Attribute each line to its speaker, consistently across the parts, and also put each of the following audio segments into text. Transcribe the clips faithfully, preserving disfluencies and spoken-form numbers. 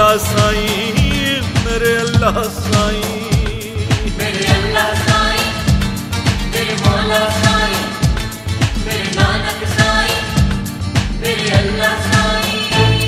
Speaker 1: मौला साईं, मेरे अल्लाह साईं,
Speaker 2: मेरे अल्लाह साईं, मेरे मौला साईं, मेरे नानक साईं, मेरे अल्लाह साईं।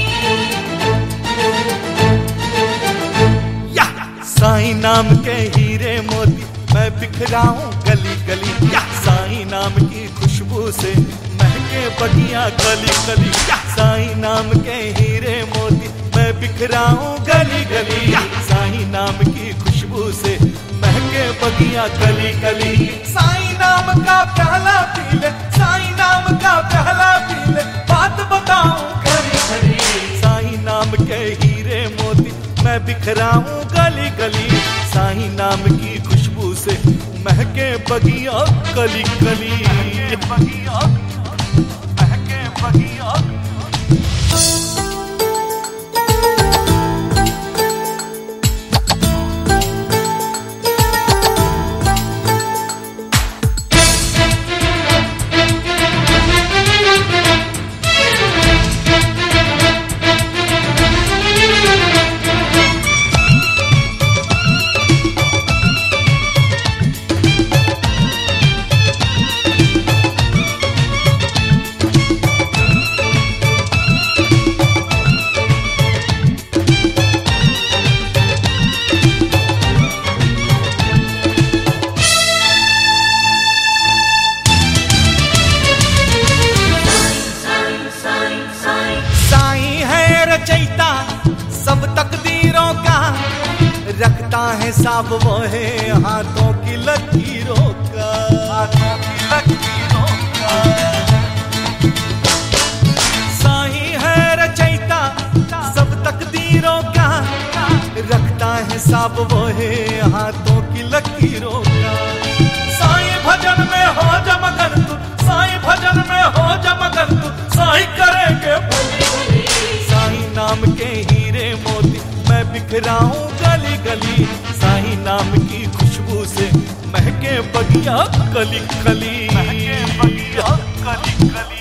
Speaker 1: या साईं नाम के हीरे मोती मैं बिखराऊं गली गली, या साईं नाम की खुशबू से महके बगिया गली गली, या साईं नाम के हीरे मोती मैं बिखराऊं गली गली, या साईं नाम की खुशबू से महके बगिया गली गली। साईं नाम का प्याला पी ले, साईं नाम का प्याला पी ले, बात बताऊं खरी खरी। साईं नाम के हीरे मोती मैं बिखराऊं गली गली, साईं नाम की खुशबू से महके बगिया गली गली, बगिया महके बगिया। सब तकदीरों का रखता है साब, वो है हाथों की लकीरों का, हाथों की लकीरों का। साईं है रचयिता सब तकदीरों का, रखता है साब, वो है हाथों की लकीरों का। साईं भजन में हो जमगन तू, साईं भजन में हो जमगन तू, साईं करेंगे साईं नाम के हीरे मोती मैं बिखराऊं गली गली, साईं नाम की खुशबू से महके बगिया गली गली, महके बगिया गली गली।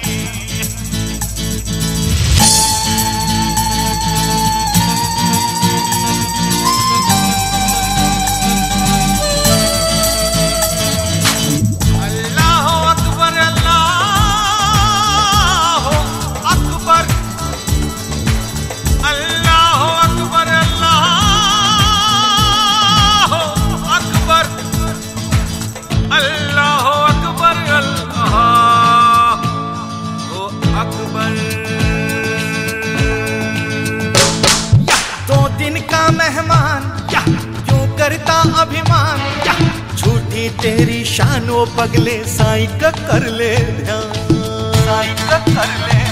Speaker 1: मेहमान या क्यों करता अभिमान, या झूठी तेरी शान वो पगले, साईं का कर ले ध्यान, साईं का कर ले।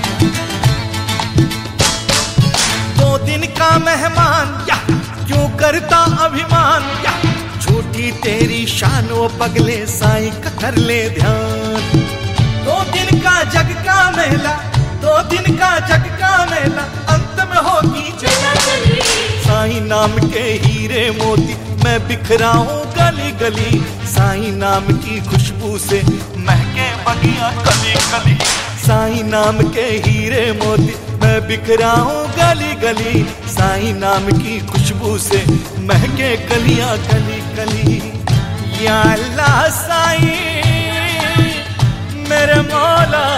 Speaker 1: दो दिन का मेहमान या क्यों करता अभिमान, या झूठी तेरी शान वो पगले, साईं का कर ले ध्यान। दो दिन का जग का मेला, दो दिन का जग का मेला, अंत में होगी चला चली। साईं नाम के हीरे मोती मैं बिखराऊं गली गली, साईं नाम की खुशबू से महके बगिया गली गली। साईं नाम के हीरे मोती मैं बिखराऊं गली गली, साईं नाम की खुशबू से महके गलियां गली गली। या अल्लाह साईं मेरे मौला